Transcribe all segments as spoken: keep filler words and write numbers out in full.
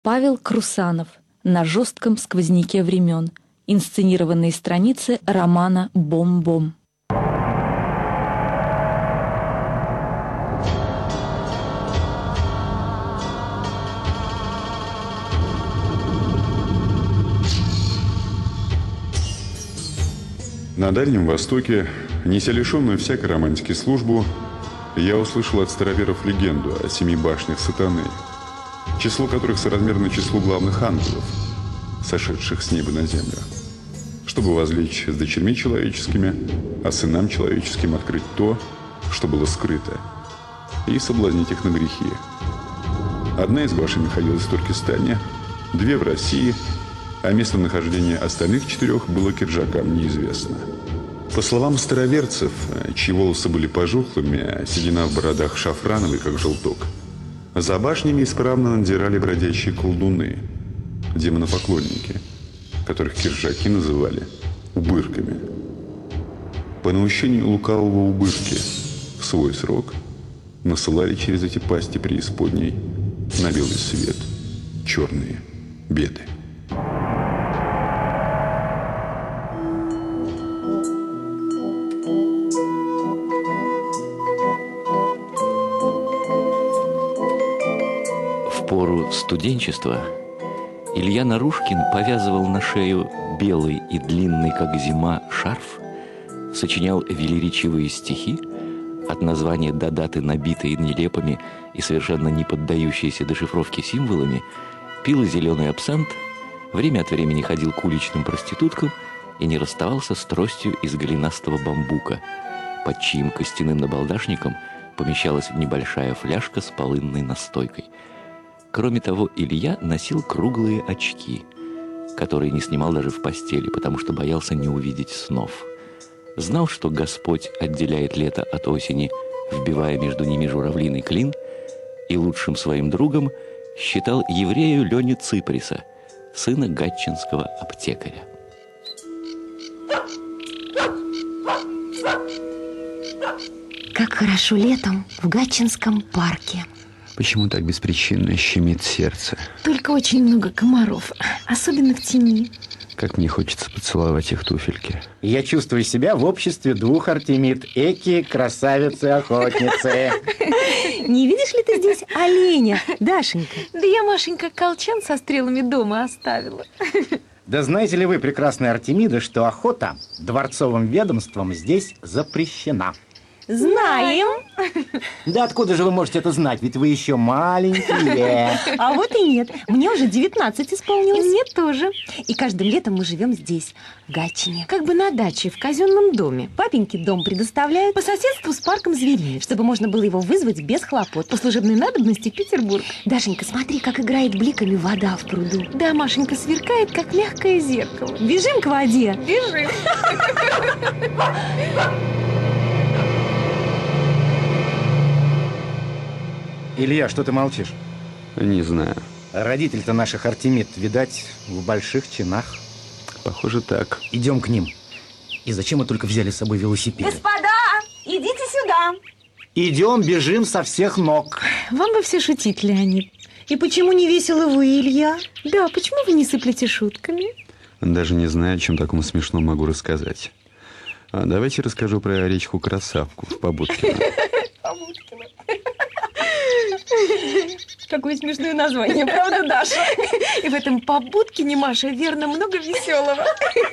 Павел Крусанов. На жестком сквозняке времен. Инсценированные страницы романа «Бом-бом». На Дальнем Востоке, неся лишенную всякой романтики службу, я услышал от староверов легенду о семи башнях сатаны, число которых соразмерно числу главных ангелов, сошедших с неба на землю, чтобы возлечь с дочерьми человеческими, а сынам человеческим открыть то, что было скрыто, и соблазнить их на грехи. Одна из башен находилась в Туркестане, две в России, а местонахождение остальных четырех было киржакам неизвестно. По словам староверцев, чьи волосы были пожухлыми, а седина в бородах шафрановой, как желток, за башнями исправно надзирали бродячие колдуны, демонопоклонники, которых киржаки называли убырками. По наущению лукавого убырки в свой срок насылали через эти пасти преисподней на белый свет черные беды. В пору студенчества Илья Нарушкин повязывал на шею белый и длинный, как зима, шарф, сочинял велеречивые стихи, от названия до даты набитые нелепыми и совершенно не поддающиеся дешифровке символами, пил зеленый абсант, время от времени ходил к уличным проституткам и не расставался с тростью из голенастого бамбука, под чьим костяным набалдашником помещалась небольшая фляжка с полынной настойкой. Кроме того, Илья носил круглые очки, которые не снимал даже в постели, потому что боялся не увидеть снов. Знал, что Господь отделяет лето от осени, вбивая между ними журавлиный клин, и лучшим своим другом считал еврею Леню Циприса, сына гатчинского аптекаря. Как хорошо летом в Гатчинском парке. Почему так беспричинно щемит сердце? Только очень много комаров, особенно в тени. Как мне хочется поцеловать их туфельки. Я чувствую себя в обществе двух Артемид. Эки красавицы-охотницы. Не видишь ли ты здесь оленя, Дашенька? Да я, Машенька, колчан со стрелами дома оставила. Да знаете ли вы, прекрасная Артемида, что охота дворцовым ведомством здесь запрещена? Знаем. Да откуда же вы можете это знать? Ведь вы еще маленькие. А вот и нет. Мне уже девятнадцать исполнилось. И мне тоже. И каждым летом мы живем здесь, в Гатчине. Как бы на даче, в казенном доме. Папеньке дом предоставляют по соседству с парком зверей, чтобы можно было его вызвать без хлопот по служебной надобности в Петербург. Дашенька, смотри, как играет бликами вода в пруду. Да, Машенька, сверкает, как мягкое зеркало. Бежим к воде. Бежим. Илья, что ты молчишь? Не знаю. Родитель-то наших Артемид, видать, в больших чинах. Похоже, так. Идем к ним. И зачем мы только взяли с собой велосипед? Господа, идите сюда. Идем, бежим со всех ног. Вам бы все шутить, Леонид. И почему не весело вы, Илья? Да, почему вы не сыплете шутками? Даже не знаю, о чем такому смешном могу рассказать. А давайте расскажу про речку Красавку в Побудкино. Побудкино. Какое смешное название, правда, Даша? И в этом Побудкине, Маша, верно, много веселого.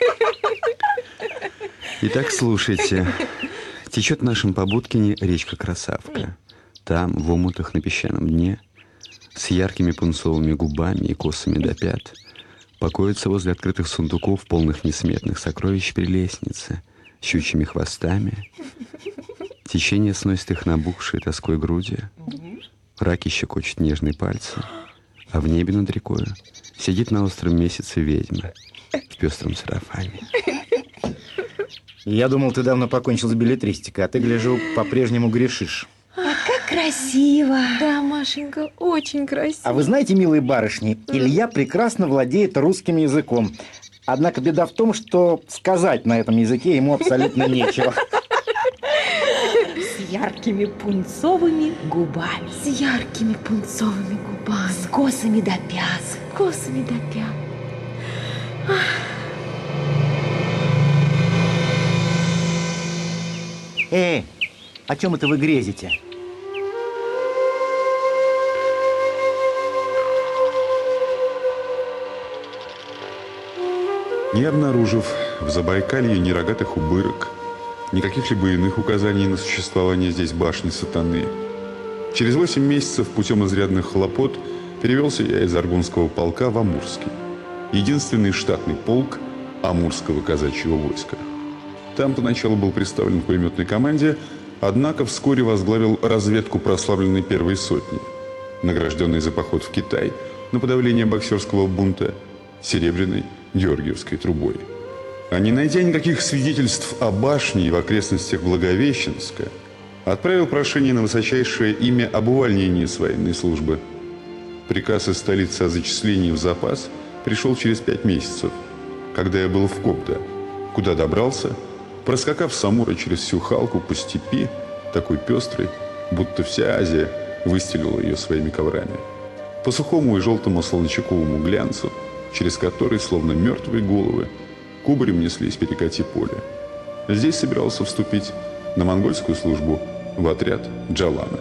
Итак, слушайте. Течет в нашем Побудкине речка Красавка. Там, в омутах на песчаном дне, с яркими пунцовыми губами и косами до пят, покоится возле открытых сундуков, полных несметных сокровищ прелестницы, щучьими хвостами. Течение сносит их набухшие тоской груди. Раки щекочут нежные пальцы, а в небе над рекою сидит на остром месяце ведьма в пестром сарафане. Я думал, ты давно покончил с беллетристикой, а ты, гляжу, по-прежнему грешишь. А как красиво. Да, Машенька, очень красиво. А вы знаете, милые барышни, Илья прекрасно владеет русским языком. Однако беда в том, что сказать на этом языке ему абсолютно нечего. С яркими пунцовыми губами. С яркими пунцовыми губами. тюльпан. С косами до пят. С косами до пят. Эй, о чем это вы грезите? Не обнаружив в Забайкалье ни рогатых убырок, ни каких-либо иных указаний на существование здесь башни сатаны, через восемь месяцев путем изрядных хлопот перевелся я из Аргунского полка в Амурский, единственный штатный полк Амурского казачьего войска. Там поначалу был представлен к пулеметной команде, однако вскоре возглавил разведку прославленной первой сотни, награжденной за поход в Китай на подавление боксерского бунта серебряной Георгиевской трубой. А не найдя никаких свидетельств о башне в окрестностях Благовещенска, отправил прошение на высочайшее имя об увольнении с военной службы. Приказ из столицы о зачислении в запас пришел через пять месяцев, когда я был в Кобда, куда добрался, проскакав с Амура через всю Халку по степи, такой пестрой, будто вся Азия выстелила ее своими коврами, по сухому и желтому солончаковому глянцу, через который, словно мертвые головы, кубарем неслись перекати поле. Здесь собирался вступить на монгольскую службу в отряд Джалана.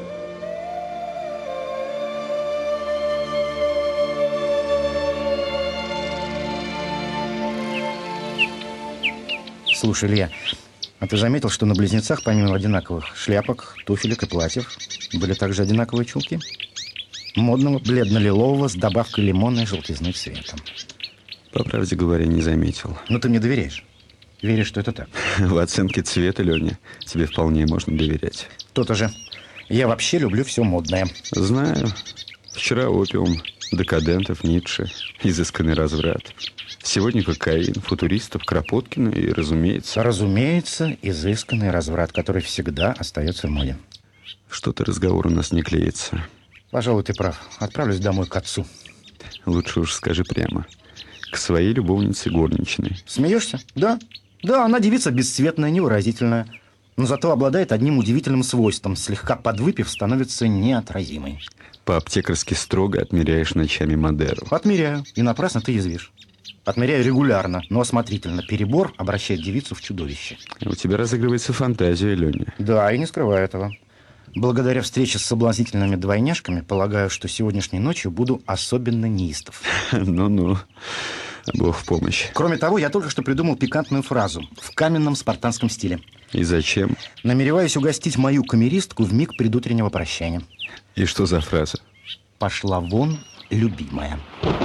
Слушай, Илья, а ты заметил, что на близнецах, помимо одинаковых шляпок, туфелек и платьев, были также одинаковые чулки? Модного, бледно-лилового, с добавкой лимона и желтизны цветом. По правде говоря, не заметил. Ну, ты мне доверяешь? Веришь, что это так? В оценке цвета, Леня, тебе вполне можно доверять. То-то же. Я вообще люблю все модное. Знаю. Вчера опиум, декадентов, Ницше, изысканный разврат. Сегодня кокаин, футуристов, Кропоткина и, разумеется... Разумеется, изысканный разврат, который всегда остается в моде. Что-то разговор у нас не клеится. Пожалуй, ты прав. Отправлюсь домой к отцу. Лучше уж скажи прямо. К своей любовнице горничной. Смеешься? Да. Да, она девица бесцветная, невыразительная. Но зато обладает одним удивительным свойством. Слегка подвыпив, становится неотразимой. По-аптекарски строго отмеряешь ночами Мадеру. Отмеряю. И напрасно ты язвишь. Отмеряю регулярно, но осмотрительно. Перебор обращает девицу в чудовище. У тебя разыгрывается фантазия, Леня. Да, и не скрываю этого. Благодаря встрече с соблазнительными двойняшками, полагаю, что сегодняшней ночью буду особенно неистов. Ну-ну, Бог в помощь. Кроме того, я только что придумал пикантную фразу в каменном спартанском стиле. И зачем? Намереваюсь угостить мою камеристку в миг предутреннего прощания. И что за фраза? Пошла вон, любимая.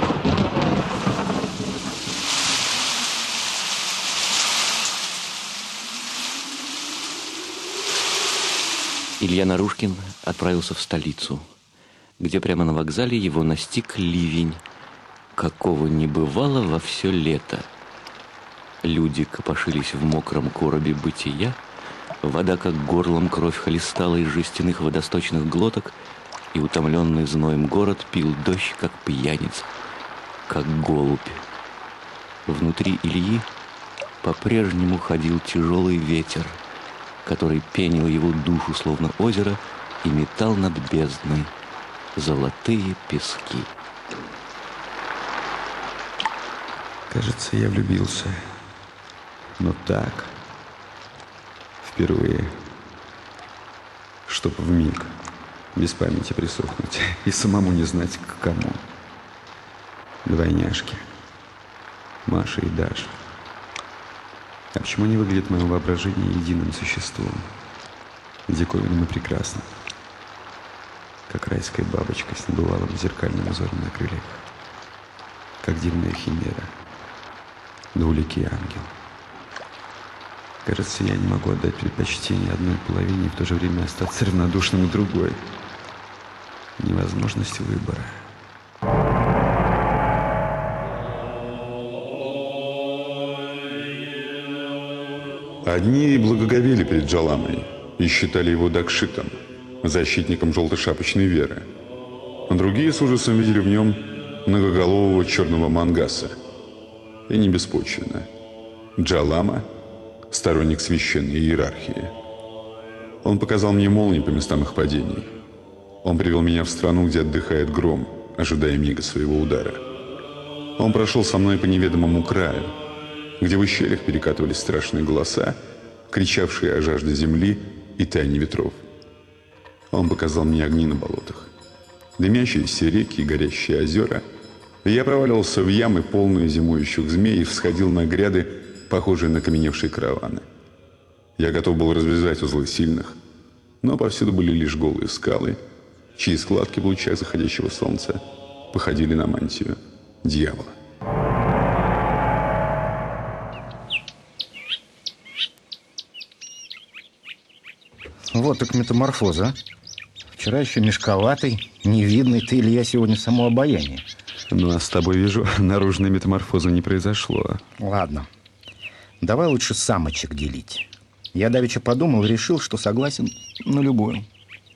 Илья Нарушкин отправился в столицу, где прямо на вокзале его настиг ливень, какого не бывало во все лето. Люди копошились в мокром коробе бытия, вода как горлом кровь хлестала из жестяных водосточных глоток, и утомленный зноем город пил дождь, как пьяница, как голубь. Внутри Ильи по-прежнему ходил тяжелый ветер, который пенил его душу, словно озеро, и метал над бездной золотые пески. Кажется, я влюбился. Но так, впервые, чтоб вмиг, без памяти присохнуть и самому не знать, к кому. Двойняшки, Маша и Даша. А почему они выглядят в моем воображении единым существом? Диковинным и прекрасным. Как райская бабочка с небывалым зеркальным узором на крыльях. Как дивная химера. Двуликий ангел. Кажется, я не могу отдать предпочтение одной половине и в то же время остаться равнодушным к другой. Невозможность выбора. Одни благоговели перед Джаламой и считали его Дакшитом, защитником желтошапочной веры. А другие с ужасом видели в нем многоголового черного мангаса. И не беспочвенно. Джалама – сторонник священной иерархии. Он показал мне молнии по местам их падений. Он привел меня в страну, где отдыхает гром, ожидая мига своего удара. Он прошел со мной по неведомому краю, где в ущельях перекатывались страшные голоса, кричавшие о жажде земли и тайне ветров. Он показал мне огни на болотах, дымящиеся реки и горящие озера. И я проваливался в ямы, полные зимующих змей, и всходил на гряды, похожие на каменевшие караваны. Я готов был развязать узлы сильных, но повсюду были лишь голые скалы, чьи складки в лучах заходящего солнца походили на мантию дьявола. Вот так метаморфоза. Вчера еще мешковатый, невидный, ты, Илья, сегодня само обаяние. Ну, а с тобой, вижу, наружной метаморфозы не произошло. Ладно. Давай лучше самочек делить. Я давеча подумал и решил, что согласен на любую.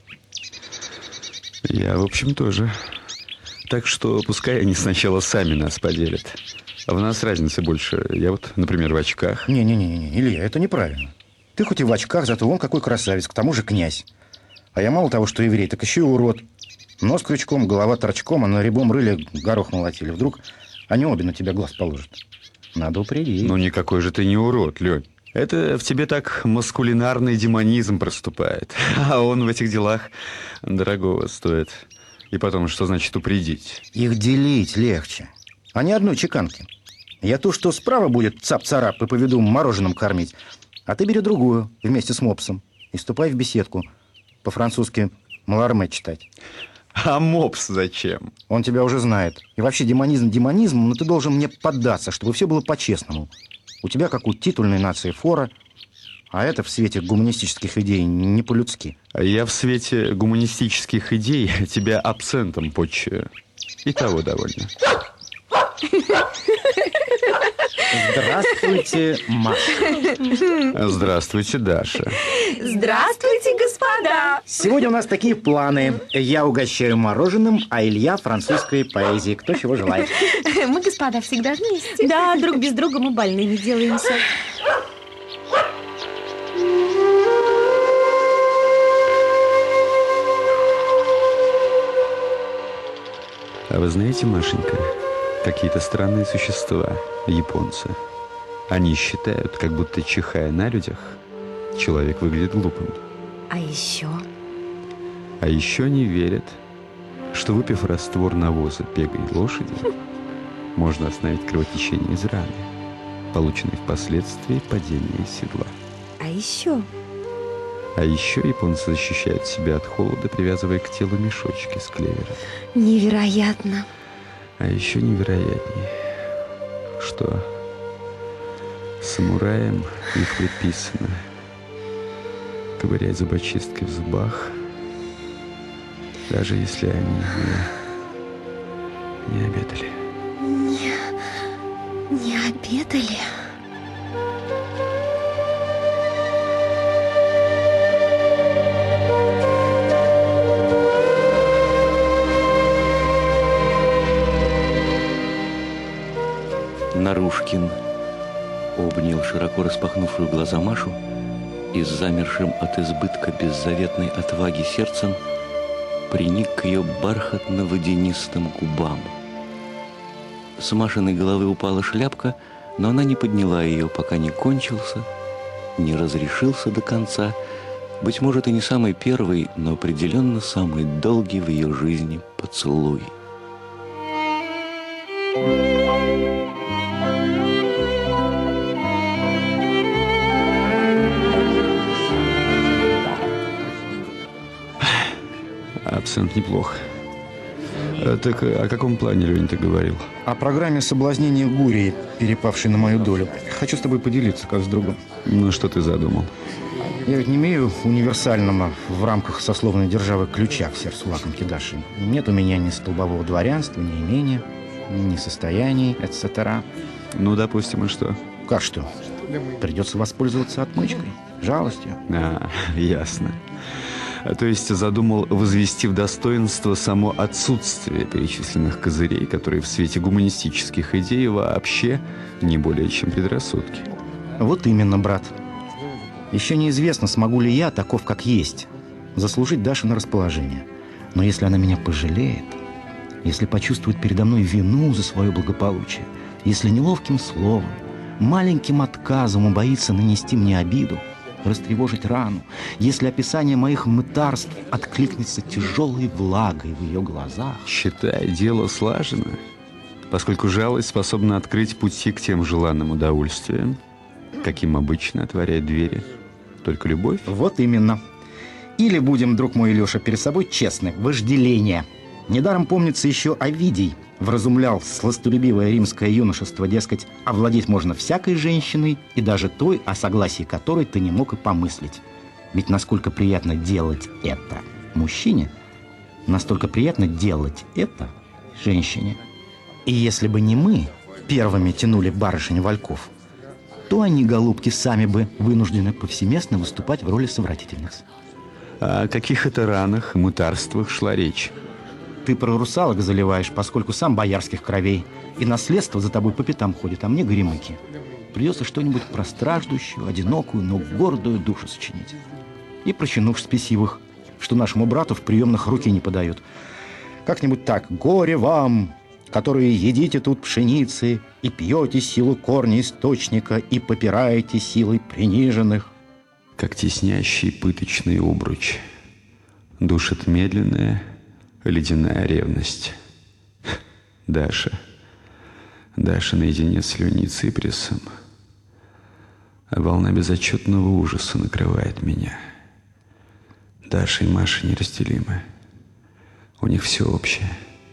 Я, в общем, тоже. Так что пускай они сначала сами нас поделят. А в нас разницы больше. Я вот, например, в очках. Не-не-не, Илья, это неправильно. Ты хоть и в очках, зато вон какой красавец, к тому же князь. А я мало того, что еврей, так еще и урод. Нос крючком, голова торчком, а на рябом рыле горох молотили. Вдруг они обе на тебя глаз положат. Надо упредить. Ну, никакой же ты не урод, Лёнь. Это в тебе так маскулинарный демонизм проступает. А он в этих делах дорогого стоит. И потом, что значит упредить? Их делить легче. А не одной чеканки. Я то, что справа будет цап-царап и поведу мороженым кормить, а ты бери другую вместе с мопсом и ступай в беседку. По-французски Маларме читать. А мопс зачем? Он тебя уже знает. И вообще демонизм демонизмом, но ты должен мне поддаться, чтобы все было по-честному. У тебя, как у титульной нации, фора, а это в свете гуманистических идей не по-людски. А я в свете гуманистических идей тебя абсентом почую. И того довольно. Здравствуйте, Маша. Здравствуйте, Даша. Здравствуйте, господа! Сегодня у нас такие планы. Я угощаю мороженым, а Илья французской поэзией. Кто чего желает. Мы, господа, всегда вместе. Да, друг без друга мы больными делаемся. А вы знаете, Машенька, какие-то странные существа, японцы. Они считают, как будто, чихая на людях, человек выглядит глупым. А еще? А еще не верят, что, выпив раствор навоза пегой лошади, можно остановить кровотечение из раны, полученной впоследствии падения из седла. А еще? А еще японцы защищают себя от холода, привязывая к телу мешочки с клевера. Невероятно. А еще невероятнее, что самураям их предписано ковырять зубочисткой в зубах, даже если они не, не обедали. Не, не обедали? Нарушкин обнял широко распахнувшую глаза Машу и с замершим от избытка беззаветной отваги сердцем приник к ее бархатно-водянистым губам. С Машиной головы упала шляпка, но она не подняла ее, пока не кончился, не разрешился до конца, быть может, и не самый первый, но определенно самый долгий в ее жизни поцелуй. Абсент неплохо. А, так о каком плане, Лёнь, ты говорил? О программе соблазнения Гурии, перепавшей на мою долю. Хочу с тобой поделиться, как с другом. Ну, что ты задумал? Я ведь не имею универсального в рамках сословной державы ключа к сердцу лакомки Даши. Нет у меня ни столбового дворянства, ни имения, ни состояний, et cetera. Ну, допустим, и что? Как что? Придется воспользоваться отмычкой, жалостью. А, ясно. А, то есть задумал возвести в достоинство само отсутствие перечисленных козырей, которые в свете гуманистических идей вообще не более чем предрассудки. Вот именно, брат. Еще неизвестно, смогу ли я, таков как есть, заслужить Дашино расположение. Но если она меня пожалеет, если почувствует передо мной вину за свое благополучие, если неловким словом, маленьким отказом убоится нанести мне обиду, растревожить рану, если описание моих мытарств откликнется тяжелой влагой в ее глазах. Считай, дело слажено, поскольку жалость способна открыть пути к тем желанным удовольствиям, каким обычно отворяет двери только любовь. Вот именно. Или будем, друг мой Илюша, перед собой честны, вожделение. Недаром помнится еще Овидий вразумлял сластолюбивое римское юношество, дескать, овладеть можно всякой женщиной, и даже той, о согласии которой ты не мог и помыслить. Ведь насколько приятно делать это мужчине, настолько приятно делать это женщине. И если бы не мы первыми тянули барышень вальков, то они, голубки, сами бы вынуждены повсеместно выступать в роли совратительниц. А о каких это ранах, мытарствах шла речь? Ты про русалок заливаешь, поскольку сам боярских кровей, и наследство за тобой по пятам ходит, а мне горемыки. Придется что-нибудь про страждущую, одинокую, но гордую душу сочинить. И про чинуш спесивых, что нашему брату в приемных руки не подают. Как-нибудь так: «Горе вам, которые едите тут пшеницы, и пьете силу корня источника, и попираете силой приниженных». Как теснящий пыточный обруч душит медленная ледяная ревность. Даша, Даша наедине с Леней Циприсом, а волна безотчетного ужаса накрывает меня. Даша и Маша неразделимы. У них все общее,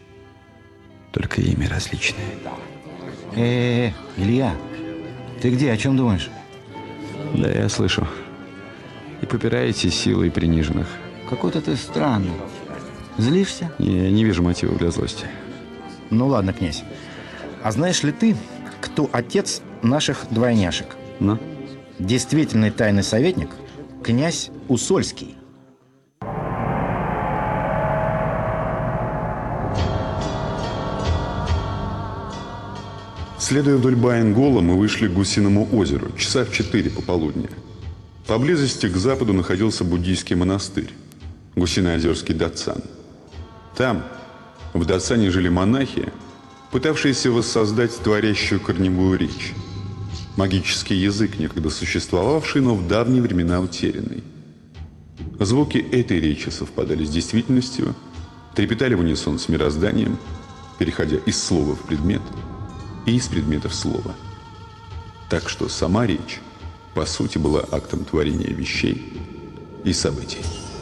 только имя различное. Э-э-э, Илья, ты где, о чем думаешь? Да, я слышу. И попираете силой приниженных. Какой-то ты странный. Злишься? Я не вижу мотива для злости. Ну ладно, князь. А знаешь ли ты, кто отец наших двойняшек? Ну? Действительный тайный советник князь Усольский. Следуя вдоль Баянгола, мы вышли к Гусиному озеру, часа в четыре пополудни. Поблизости к западу находился буддийский монастырь, Гусиноозерский Датсан. Там, в Датсане, жили монахи, пытавшиеся воссоздать творящую корневую речь. Магический язык, некогда существовавший, но в давние времена утерянный. Звуки этой речи совпадали с действительностью, трепетали в унисон с мирозданием, переходя из слова в предмет и из предмета в слово. Так что сама речь, по сути, была актом творения вещей и событий.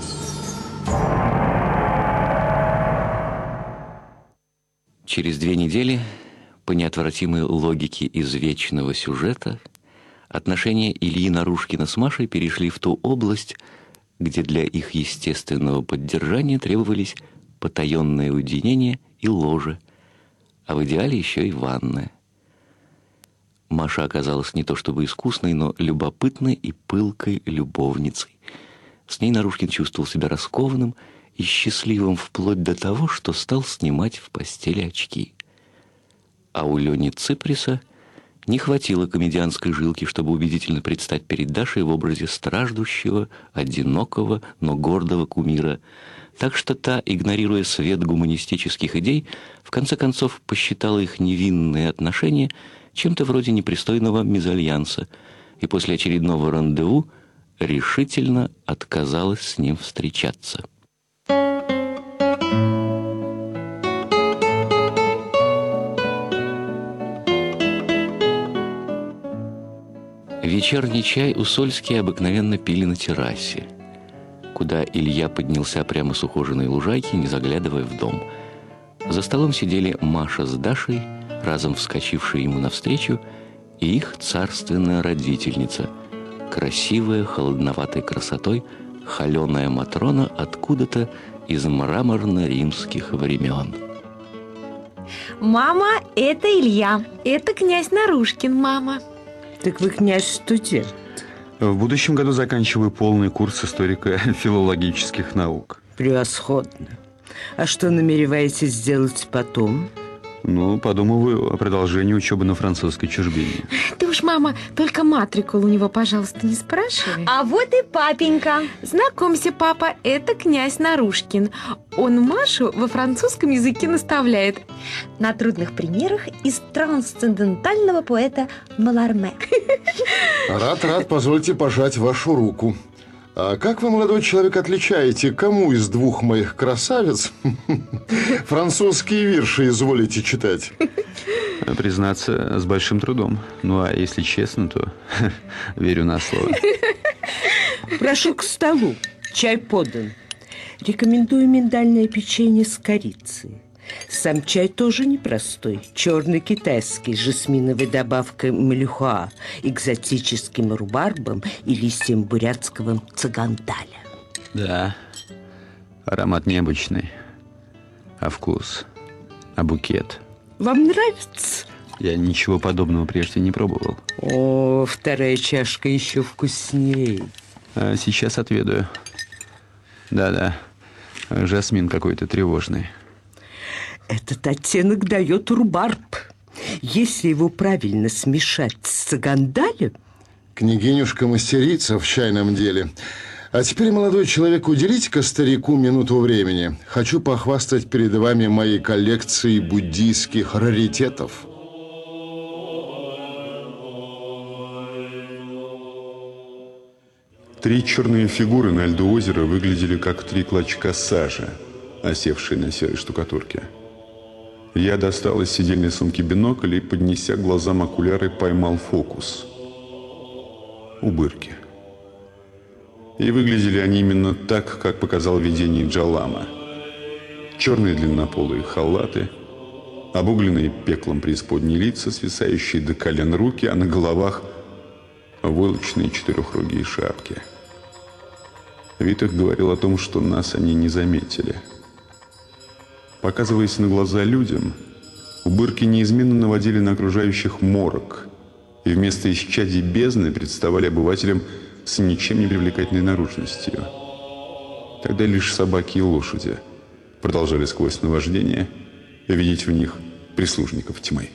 Через две недели, по неотвратимой логике извечного сюжета, отношения Ильи Нарушкина с Машей перешли в ту область, где для их естественного поддержания требовались потаенное уединение и ложе, а в идеале еще и ванная. Маша оказалась не то чтобы искусной, но любопытной и пылкой любовницей. С ней Нарушкин чувствовал себя раскованным и счастливым вплоть до того, что стал снимать в постели очки. А у Лени Циприса не хватило комедианской жилки, чтобы убедительно предстать перед Дашей в образе страждущего, одинокого, но гордого кумира. Так что та, игнорируя свет гуманистических идей, в конце концов посчитала их невинные отношения чем-то вроде непристойного мезальянса, и после очередного рандеву решительно отказалась с ним встречаться. Вечерний чай Усольские обыкновенно пили на террасе, куда Илья поднялся прямо с ухоженной лужайки, не заглядывая в дом. За столом сидели Маша с Дашей, разом вскочившие ему навстречу, и их царственная родительница, красивая, холодноватой красотой, холеная Матрона откуда-то из мраморно-римских времен. Мама, это Илья. Это князь Нарушкин, мама. Так вы, князь, студент? В будущем году заканчиваю полный курс историко-филологических наук. Превосходно. А что намереваетесь сделать потом? Ну, подумываю о продолжении учебы на французской чужбине. Ты уж, мама, только матрикул у него, пожалуйста, не спрашивай. А вот и папенька. Знакомься, папа, это князь Нарушкин. Он Машу во французском языке наставляет. На трудных примерах из трансцендентального поэта Маларме. Рад, рад, позвольте пожать вашу руку. А как вы, молодой человек, отличаете, кому из двух моих красавиц французские вирши изволите читать? Признаться, с большим трудом. Ну, а если честно, то верю на слово. Прошу к столу. Чай подан. Рекомендую миндальное печенье с корицей. Сам чай тоже непростой. Черный китайский с жасминовой добавкой малюха, экзотическим рубарбом и листьем бурятского цыгандаля. Да, аромат необычный. А вкус? А букет? Вам нравится? Я ничего подобного прежде не пробовал. О, вторая чашка еще вкуснее. А сейчас отведаю. Да-да, жасмин какой-то тревожный. Этот оттенок дает рубарб. Если его правильно смешать с цыгандалем... Княгинюшка мастерица в чайном деле. А теперь, молодой человек, уделите-ка старику минуту времени. Хочу похвастать перед вами моей коллекцией буддийских раритетов. Три черные фигуры на льду озера выглядели как три клочка сажи, осевшие на серой штукатурке. Я достал из сидельной сумки бинокль и, поднеся к глазам окуляры, поймал фокус. Убырки. И выглядели они именно так, как показал видение Джалама. Черные длиннополые халаты, обугленные пеклом преисподние лица, свисающие до колен руки, а на головах войлочные четырехрогие шапки. Вид их говорил о том, что нас они не заметили. Показываясь на глаза людям, убырки неизменно наводили на окружающих морок и вместо исчадий бездны представали обывателям с ничем не привлекательной наружностью. Тогда лишь собаки и лошади продолжали сквозь наваждение видеть в них прислужников тьмы.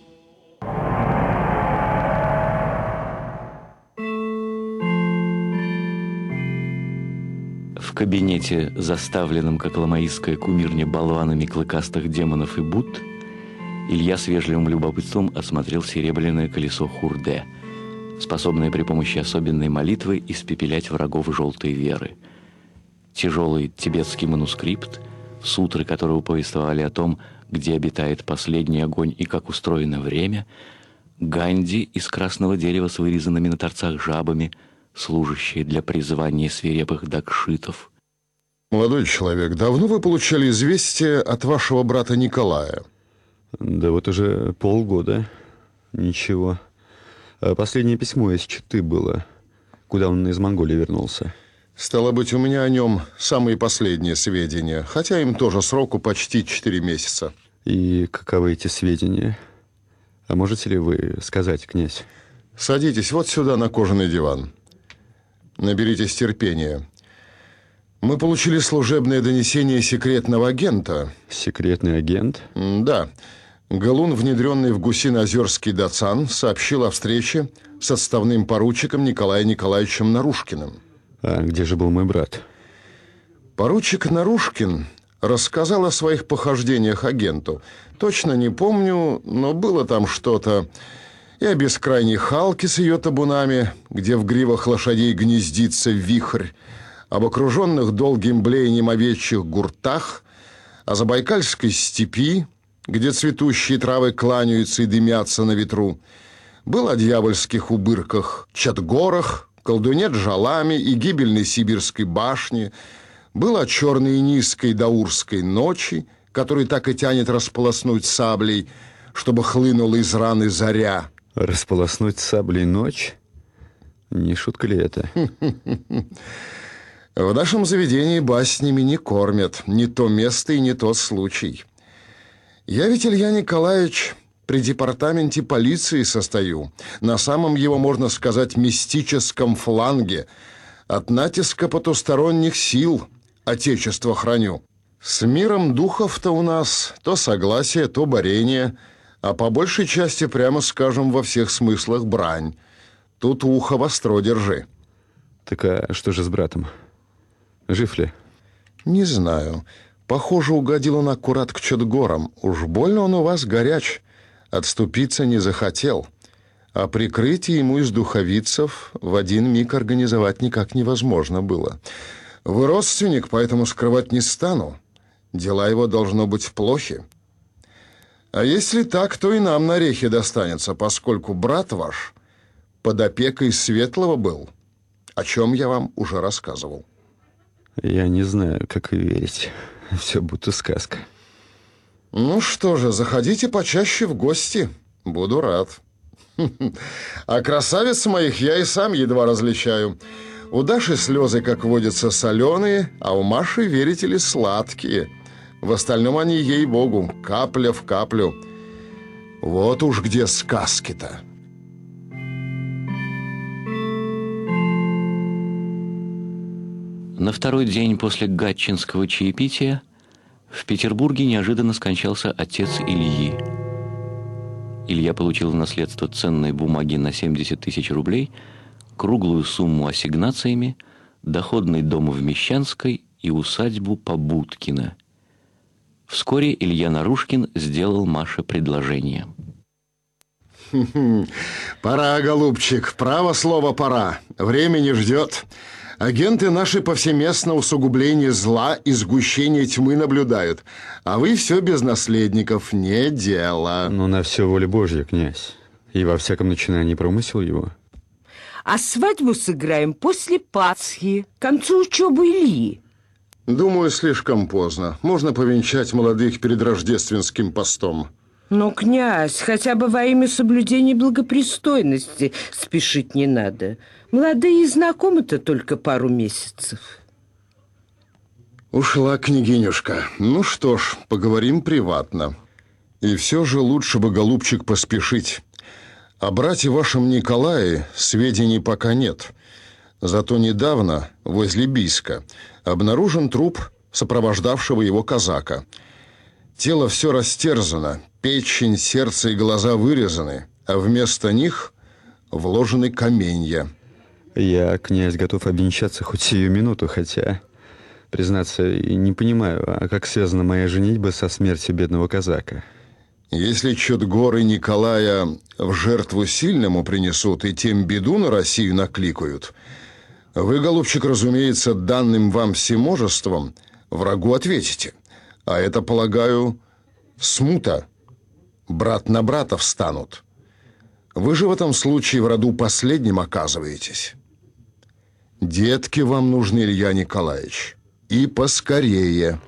В кабинете, заставленном, как ламаистская кумирня, болванами клыкастых демонов и Будд, Илья с вежливым любопытством осмотрел серебряное колесо Хурде, способное при помощи особенной молитвы испепелять врагов желтой веры. Тяжелый тибетский манускрипт, сутры которого повествовали о том, где обитает последний огонь и как устроено время, Ганди из красного дерева с вырезанными на торцах жабами, служащие для призывания свирепых дакшитов. Молодой человек, давно вы получали известие от вашего брата Николая? Да вот уже полгода. Ничего. Последнее письмо из Читы было, куда он из Монголии вернулся. Стало быть, у меня о нем самые последние сведения, хотя им тоже сроку почти четыре месяца. И каковы эти сведения? А можете ли вы сказать, князь? Садитесь вот сюда на кожаный диван. Наберитесь терпения. Мы получили служебное донесение секретного агента. Секретный агент? Да. Галун, внедренный в Гусино-Озерский Дацан, сообщил о встрече с отставным поручиком Николаем Николаевичем Нарушкиным. А где же был мой брат? Поручик Нарушкин рассказал о своих похождениях агенту. Точно не помню, но было там что-то. И о бескрайней Халке с ее табунами, где в гривах лошадей гнездится вихрь, об окруженных долгим блеянием овечьих гуртах, о Забайкальской степи, где цветущие травы кланяются и дымятся на ветру. Был о дьявольских убырках, Чатгорах, колдуне Джаламе и гибельной сибирской башне. Был о черной и низкой даурской ночи, которой так и тянет располоснуть саблей, чтобы хлынула из раны заря. Располоснуть саблей ночь? Не шутка ли это? В нашем заведении баснями не кормят. Не то место и не тот случай. Я ведь, Илья Николаевич, при департаменте полиции состою. На самом его, можно сказать, мистическом фланге. От натиска потусторонних сил отечество храню. С миром духов-то у нас то согласие, то борение, а по большей части, прямо скажем, во всех смыслах брань. Тут ухо востро держи. Так а что же с братом? Жив ли? Не знаю. Похоже, угодил он аккурат к Чудгорам. Уж больно он у вас горяч. Отступиться не захотел. А прикрытие ему из духовицев в один миг организовать никак невозможно было. Вы родственник, поэтому скрывать не стану. Дела его должно быть плохи. А если так, то и нам на рехе достанется, поскольку брат ваш под опекой Светлого был, о чем я вам уже рассказывал. Я не знаю, как и верить. Все будто сказка. Ну что же, заходите почаще в гости. Буду рад. А красавиц моих я и сам едва различаю. У Даши слезы, как водятся, соленые, а у Маши, верите ли, сладкие. В остальном они, ей-богу, капля в каплю. Вот уж где сказки-то. На второй день после гатчинского чаепития в Петербурге неожиданно скончался отец Ильи. Илья получил в наследство ценные бумаги на семьдесят тысяч рублей, круглую сумму ассигнациями, доходный дом в Мещанской и усадьбу Побудкина. Вскоре Илья Нарушкин сделал Маше предложение. Пора, голубчик, право слово пора. Время не ждет. Агенты наши повсеместно усугубление зла и сгущение тьмы наблюдают. А вы все без наследников, не дело. Ну, на все воля Божья, князь. И во всяком начинании промысел его. А свадьбу сыграем после Пасхи, к концу учебы Ильи. Думаю, слишком поздно. Можно повенчать молодых перед рождественским постом. Но, князь, хотя бы во имя соблюдения благопристойности спешить не надо. Молодые знакомы-то только пару месяцев. Ушла княгинюшка. Ну что ж, поговорим приватно. И все же лучше бы, голубчик, поспешить. О брате вашем Николае сведений пока нет. Зато недавно, возле Бийска, обнаружен труп сопровождавшего его казака. Тело все растерзано, печень, сердце и глаза вырезаны, а вместо них вложены каменья. Я, князь, готов обвенчаться хоть сию минуту, хотя, признаться, и не понимаю, а как связана моя женитьба со смертью бедного казака. Если Чудгоры Николая в жертву сильному принесут и тем беду на Россию накликают, вы, голубчик, разумеется, данным вам всеможеством врагу ответите. А это, полагаю, смута. Брат на брата встанут. Вы же в этом случае в роду последним оказываетесь. Детки вам нужны, Илья Николаевич. И поскорее.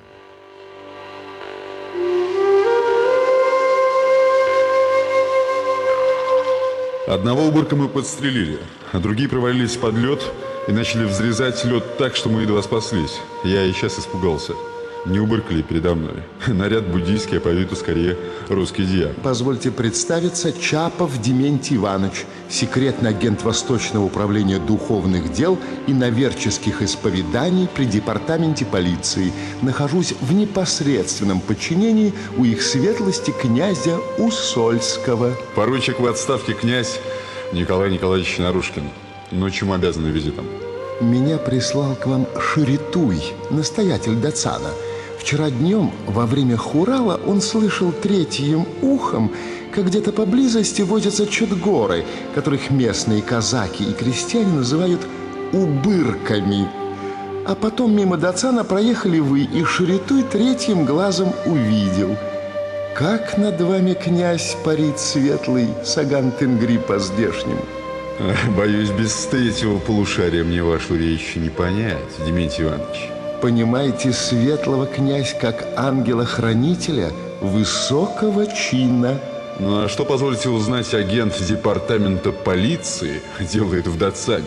Одного убырка мы подстрелили, а другие провалились под лед и начали взрезать лед так, что мы едва спаслись. Я и сейчас испугался. Не убыркали передо мной. Наряд буддийский, а по виду скорее русский дьяк. Позвольте представиться, Чапов Дементий Иванович, секретный агент Восточного управления духовных дел и наверческих исповеданий при департаменте полиции. Нахожусь в непосредственном подчинении у их светлости князя Усольского. Поручик в отставке князь Николай Николаевич Нарушкин. Ну, чему обязаны визитом? Меня прислал к вам Ширитуй, настоятель Дацана. Вчера днем, во время хурала, он слышал третьим ухом, как где-то поблизости водятся чудгоры, которых местные казаки и крестьяне называют убырками. А потом мимо Дацана проехали вы, и Ширитуй третьим глазом увидел. Как над вами, князь, парит светлый Саган Тенгри по-здешнему? Боюсь, без третьего полушария мне вашу речь не понять, Дементий Иванович. Понимаете светлого, князь, как ангела-хранителя высокого чина. Ну а что, позвольте узнать, агент департамента полиции делает в Дацане?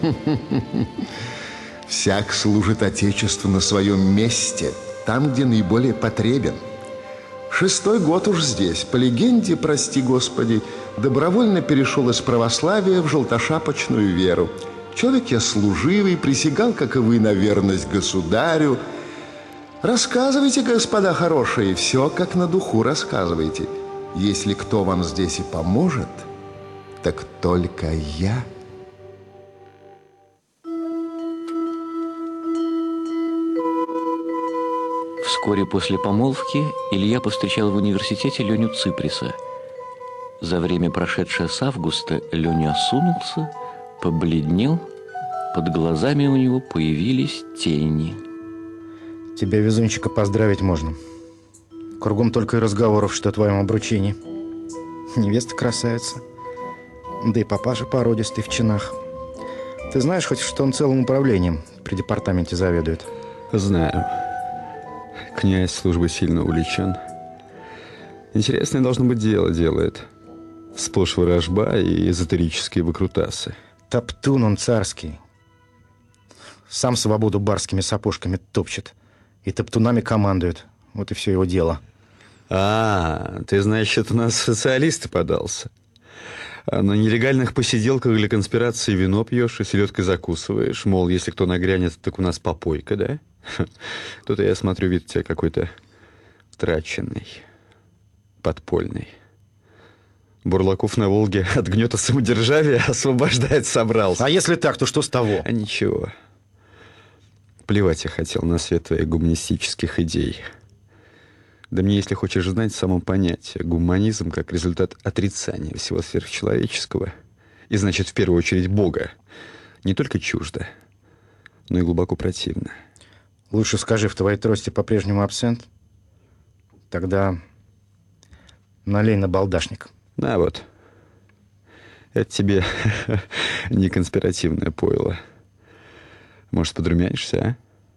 Всяк служит Отечеству на своем месте, там, где наиболее потребен. Шестой год уж здесь, по легенде, прости Господи, добровольно перешел из православия в желтошапочную веру. Человек я служивый, присягал, как и вы, на верность государю. Рассказывайте, господа хорошие, все как на духу рассказывайте. Если кто вам здесь и поможет, так только я. Вскоре после помолвки Илья повстречал в университете Леню Циприса. За время, прошедшее с августа, Леня осунулся, побледнел, под глазами у него появились тени. Тебя, везунчика, поздравить можно. Кругом только и разговоров, что о твоем обручении. Невеста красавица, да и папаша породистый в чинах. Ты знаешь хоть, что он целым управлением при департаменте заведует? Знаю. Князь службой сильно увлечен. Интересное, должно быть, дело делает. Сплошь ворожба и эзотерические выкрутасы. Топтун он царский. Сам свободу барскими сапожками топчет. И топтунами командует. Вот и все его дело. А, ты, значит, у нас в социалисты подался. А на нелегальных посиделках для конспирации вино пьешь и селедкой закусываешь. Мол, если кто нагрянет, так у нас попойка, да? Тут я смотрю, вид у тебя какой-то втраченный, подпольный. Бурлаков на Волге от гнета самодержавия освобождать собрался. А если так, то что с того? А ничего. Плевать я хотел на свет твоих гуманистических идей. Да мне, если хочешь знать, само понятие гуманизм как результат отрицания всего сверхчеловеческого и, значит, в первую очередь Бога не только чуждо, но и глубоко противно. Лучше скажи, в твоей трости по-прежнему абсент? Тогда налей на балдашник. На вот. Это тебе не конспиративное пойло. Может, подрумянишься, а?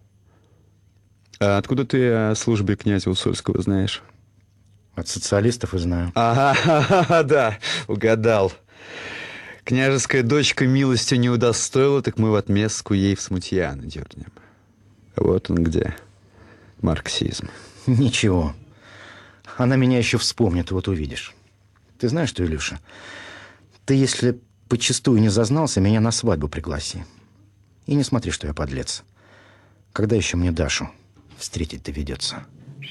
А откуда ты о службе князя Усольского знаешь? От социалистов и знаю. Ага, да, угадал. Княжеская дочка милостью не удостоила, так мы в отместку ей в смутьяны дернем. Вот он где, марксизм. Ничего. Она меня еще вспомнит, вот увидишь. Ты знаешь что, Илюша, ты, если почастую не зазнался, меня на свадьбу пригласи. И не смотри, что я подлец. Когда еще мне Дашу встретить доведется?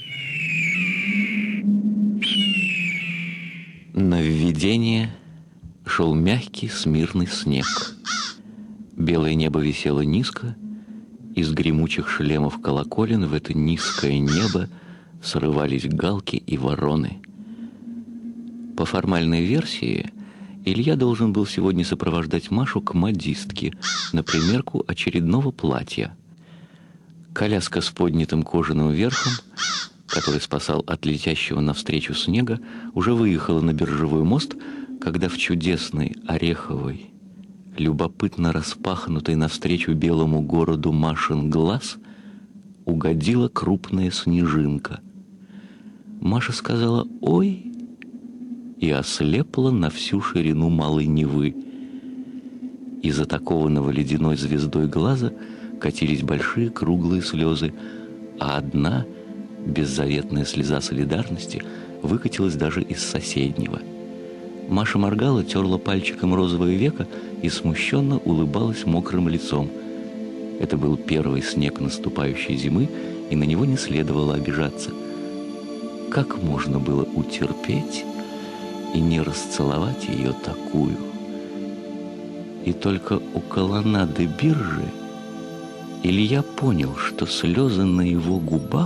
На введение шел мягкий смирный снег. Белое небо висело низко. Из гремучих шлемов колоколен в это низкое небо срывались галки и вороны. По формальной версии, Илья должен был сегодня сопровождать Машу к модистке на примерку очередного платья. Коляска с поднятым кожаным верхом, который спасал от летящего навстречу снега, уже выехала на Биржевой мост, когда в чудесной ореховой, любопытно распахнутой навстречу белому городу Машин глаз угодила крупная снежинка. Маша сказала «Ой!» и ослепла на всю ширину Малой Невы. Из атакованного ледяной звездой глаза катились большие круглые слезы, а одна, беззаветная слеза солидарности, выкатилась даже из соседнего. Маша моргала, терла пальчиком розовое веко и смущенно улыбалась мокрым лицом. Это был первый снег наступающей зимы, и на него не следовало обижаться. Как можно было утерпеть и не расцеловать ее такую? И только у колоннады биржи Илья понял, что слезы на его губах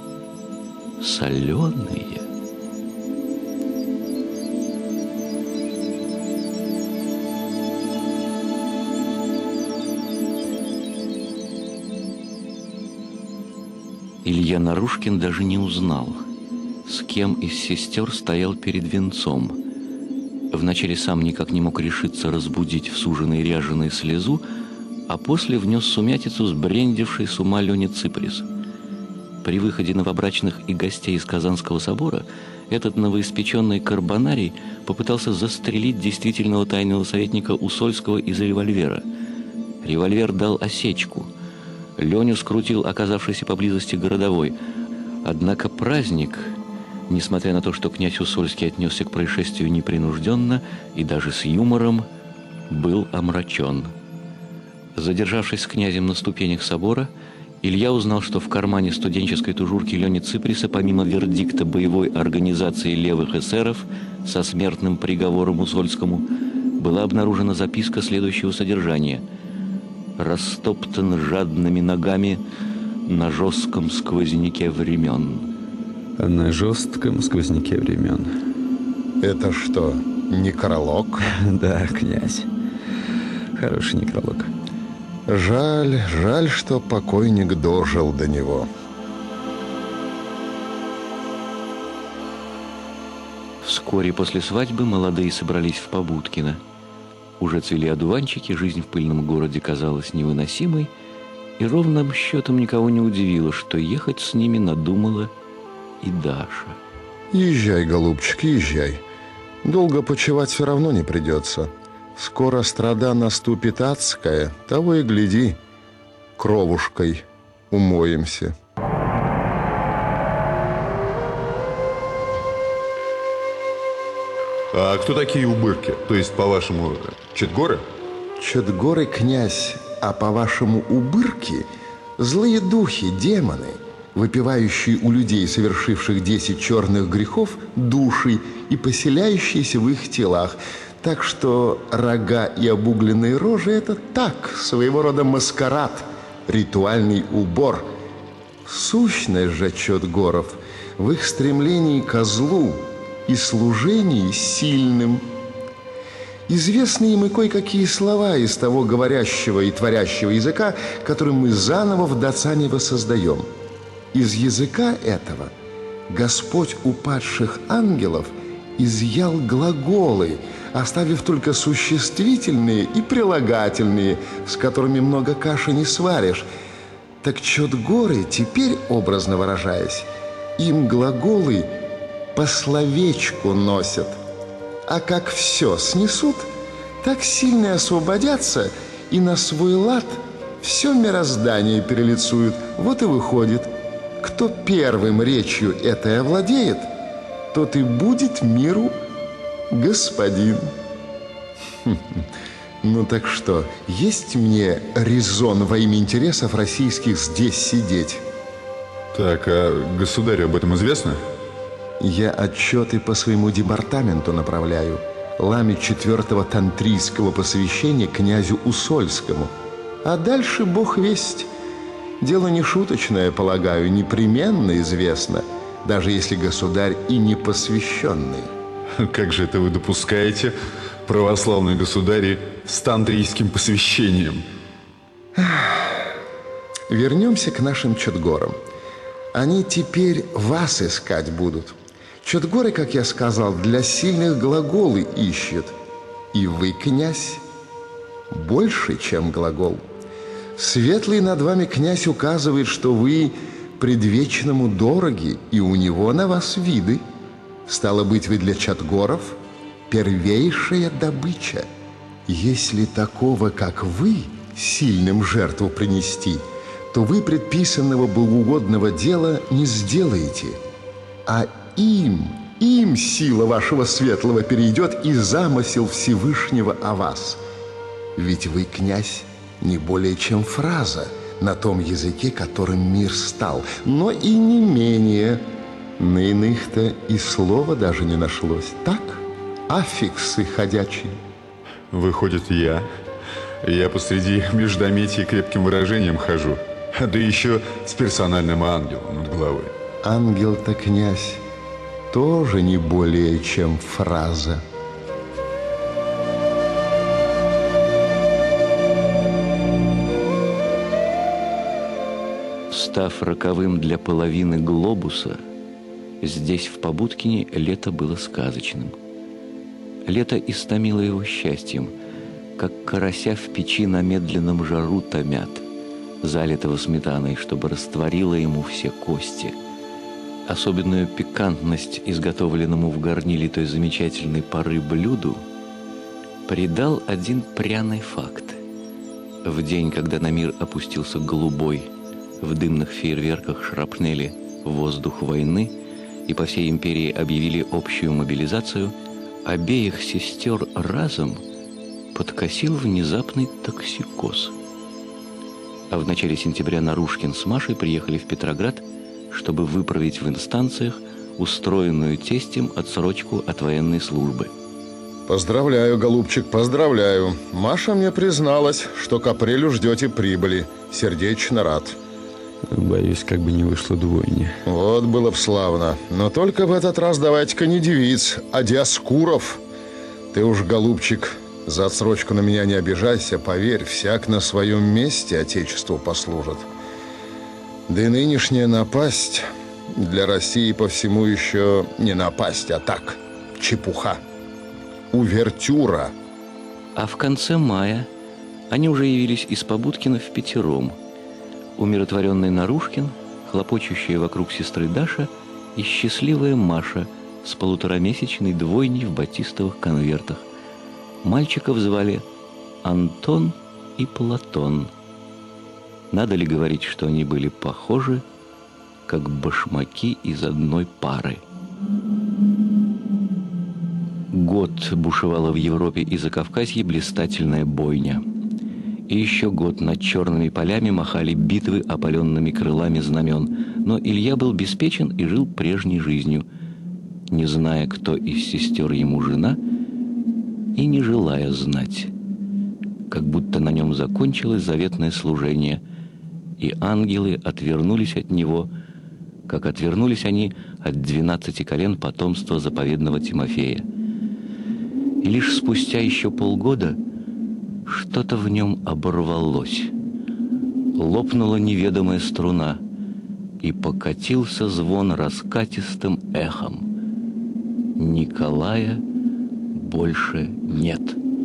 соленые. Илья Нарушкин даже не узнал, с кем из сестер стоял перед венцом. Вначале сам никак не мог решиться разбудить в суженой ряженой слезу, а после внес сумятицу сбрендивший с ума Леня Циприс. При выходе новобрачных и гостей из Казанского собора этот новоиспеченный карбонарий попытался застрелить действительного тайного советника Усольского из револьвера. Револьвер дал осечку. Леню скрутил оказавшийся поблизости городовой. Однако праздник, несмотря на то, что князь Усольский отнесся к происшествию непринужденно и даже с юмором, был омрачен. Задержавшись с князем на ступенях собора, Илья узнал, что в кармане студенческой тужурки Лени Циприса, помимо вердикта боевой организации левых эсеров со смертным приговором Усольскому, была обнаружена записка следующего содержания: «Растоптан жадными ногами на жестком сквозняке времен». На жестком сквозняке времен. Это что, некролог? Да, князь. Хороший некролог. Жаль, жаль, что покойник дожил до него. Вскоре после свадьбы молодые собрались в Побудкино. Уже цвели одуванчики, жизнь в пыльном городе казалась невыносимой, и ровным счетом никого не удивило, что ехать с ними надумала и Даша. Езжай, голубчик, езжай. Долго почивать все равно не придется. Скоро страда наступит адская, того и гляди, кровушкой умоемся. А кто такие убырки? То есть, по-вашему, Четгоры? Четгоры, князь, а по-вашему убырки – злые духи, демоны, выпивающие у людей, совершивших десять черных грехов, души и поселяющиеся в их телах. Так что рога и обугленные рожи – это так, своего рода маскарад, ритуальный убор. Сущность же Четгоров в их стремлении ко злу и служении сильным. Известны им и кое-какие слова из того говорящего и творящего языка, который мы заново в Дацане воссоздаем. Из языка этого Господь упадших ангелов изъял глаголы, оставив только существительные и прилагательные, с которыми много каши не сваришь. Так Четгоры теперь, образно выражаясь, им глаголы по словечку носят. А как все снесут, так сильно освободятся и на свой лад все мироздание перелицуют. Вот и выходит, кто первым речью этой овладеет, тот и будет миру господин. Ну так что, есть мне резон во имя интересов российских здесь сидеть? Так, а государю об этом известно? Я отчеты по своему департаменту направляю. Ламе четвертого тантрийского посвящения князю Усольскому. А дальше бог весть. Дело не шуточное, полагаю, непременно известно, даже если государь и не посвященный. Как же это вы допускаете, православные государи, с тантрийским посвящением? Вернемся к нашим Четгорам. Они теперь вас искать будут. Четгоры, как я сказал, для сильных глаголы ищут. И вы, князь, больше, чем глагол. Светлый над вами князь указывает, что вы предвечному дороги, и у него на вас виды. Стало быть, вы для Четгоров первейшая добыча. Если такого, как вы, сильным жертву принести, то вы предписанного богоугодного дела не сделаете, а им, им сила вашего светлого перейдет и замысел Всевышнего о вас. Ведь вы, князь, не более чем фраза на том языке, которым мир стал, но и не менее. На иных-то и слова даже не нашлось, так? Аффиксы ходячие. Выходит, я. Я посреди междометий крепким выражением хожу. Да еще с персональным ангелом над головой. Ангел-то, князь, тоже не более чем фраза. Став роковым для половины глобуса, здесь, в Побудкине, лето было сказочным. Лето истомило его счастьем, как карася в печи на медленном жару томят, залитого сметаной, чтобы растворило ему все кости. Особенную пикантность изготовленному в горниле той замечательной поры блюду придал один пряный факт. В день, когда на мир опустился голубой, в дымных фейерверках шрапнели воздух войны и по всей империи объявили общую мобилизацию, обеих сестер разом подкосил внезапный токсикоз. А в начале сентября Нарушкин с Машей приехали в Петроград, чтобы выправить в инстанциях устроенную тестем отсрочку от военной службы. Поздравляю, голубчик, поздравляю. Маша мне призналась, что к апрелю ждете прибыли. Сердечно рад. Боюсь, как бы не вышло двойни. Вот было б славно. Но только в этот раз давайте-ка не девиц, а Диаскуров. Ты уж, голубчик, за отсрочку на меня не обижайся. Поверь, всяк на своем месте отечеству послужит. Да и нынешняя напасть для России по всему еще не напасть, а так, чепуха. Увертюра. А в конце мая они уже явились из Побудкина впятером. Умиротворенный Нарушкин, хлопочущая вокруг сестры Даша и счастливая Маша с полуторамесячной двойней в батистовых конвертах. Мальчиков звали Антон и Платон. Надо ли говорить, что они были похожи, как башмаки из одной пары? Год бушевала в Европе и Закавказье блистательная бойня. И еще год над черными полями махали битвы опаленными крылами знамен. Но Илья был беспечен и жил прежней жизнью, не зная, кто из сестер ему жена, и не желая знать. Как будто на нем закончилось заветное служение, и ангелы отвернулись от него, как отвернулись они от двенадцати колен потомства заповедного Тимофея. И лишь спустя еще полгода что-то в нем оборвалось. Лопнула неведомая струна, и покатился звон раскатистым эхом. Николая больше нет.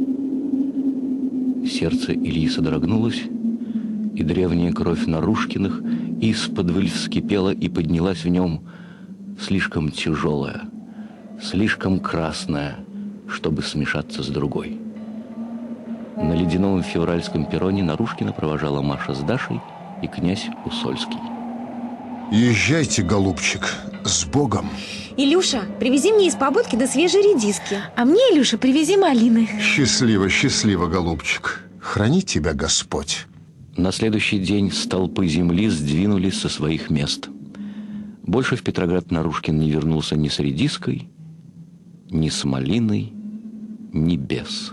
Сердце Ильи содрогнулось, и древняя кровь Нарушкиных исподволь вскипела и поднялась в нем, слишком тяжелая, слишком красная, чтобы смешаться с другой. На ледяном февральском перроне Нарушкина провожала Маша с Дашей и князь Усольский. Езжайте, голубчик, с Богом. Илюша, привези мне из Побудкина свежие редиски. А мне, Илюша, привези малины. Счастливо, счастливо, голубчик. Храни тебя Господь. На следующий день столпы земли сдвинулись со своих мест. Больше в Петроград Нарушкин не вернулся ни с редиской, ни с малиной, ни без.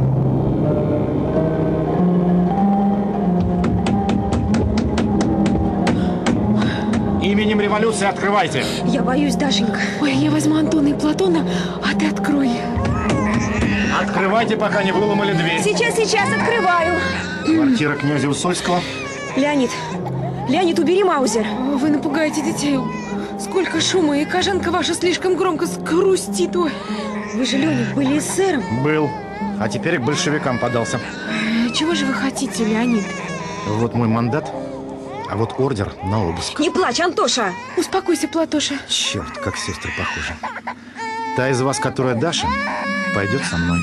Именем революции открывайте. Я боюсь, Дашенька. Ой, я возьму Антона и Платона, а ты открой. Открывайте, пока не выломали дверь. Сейчас, сейчас открываю. Квартира князя Усольского. Леонид, Леонид, убери маузер. Вы напугаете детей. Сколько шума, и кожанка ваша слишком громко скрустит. Ой. Вы же, Леня, были эсером. Был. А теперь к большевикам подался. Чего же вы хотите, Леонид? Вот мой мандат, а вот ордер на обыск. Не плачь, Антоша. Успокойся, Платоша. Черт, как сестры похожи. Та из вас, которая Даша, пойдет со мной.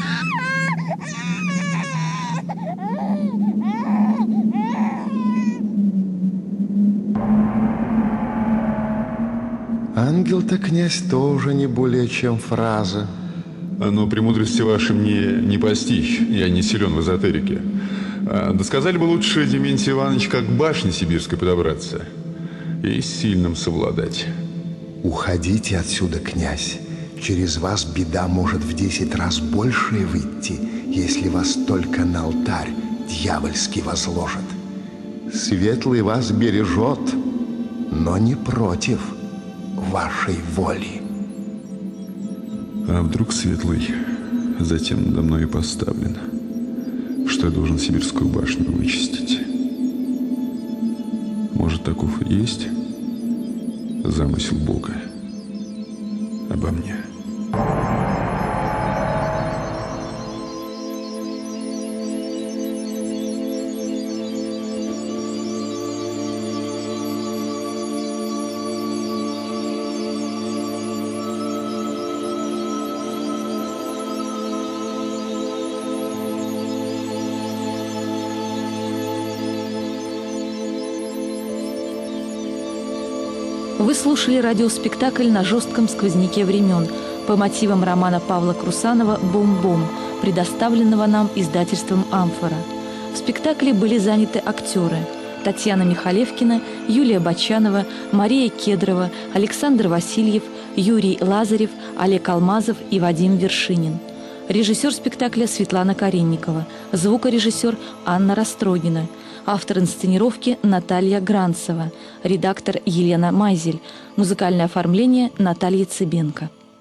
Ангел-то, князь, тоже не более чем фраза. Но премудрости ваши мне не постичь, я не силен в эзотерике. Да сказали бы лучше, Дементий Иванович, как к башне сибирской подобраться и с сильным совладать. Уходите отсюда, князь. Через вас беда может в десять раз больше выйти, если вас только на алтарь дьявольский возложат. Светлый вас бережет, но не против вашей воли. А вдруг Светлый затем надо мной и поставлен, что я должен сибирскую башню вычистить? Может, таков и есть замысел Бога обо мне? Вы слушали радиоспектакль «На жестком сквозняке времен» по мотивам романа Павла Крусанова «Бом-бом», предоставленного нам издательством «Амфора». В спектакле были заняты актеры Татьяна Михалевкина, Юлия Бочанова, Мария Кедрова, Александр Васильев, Юрий Лазарев, Олег Алмазов и Вадим Вершинин. Режиссер спектакля Светлана Каренникова, звукорежиссер Анна Растрогина, автор инсценировки Наталья Гранцева, редактор Елена Майзель, музыкальное оформление Наталья Цыбенко.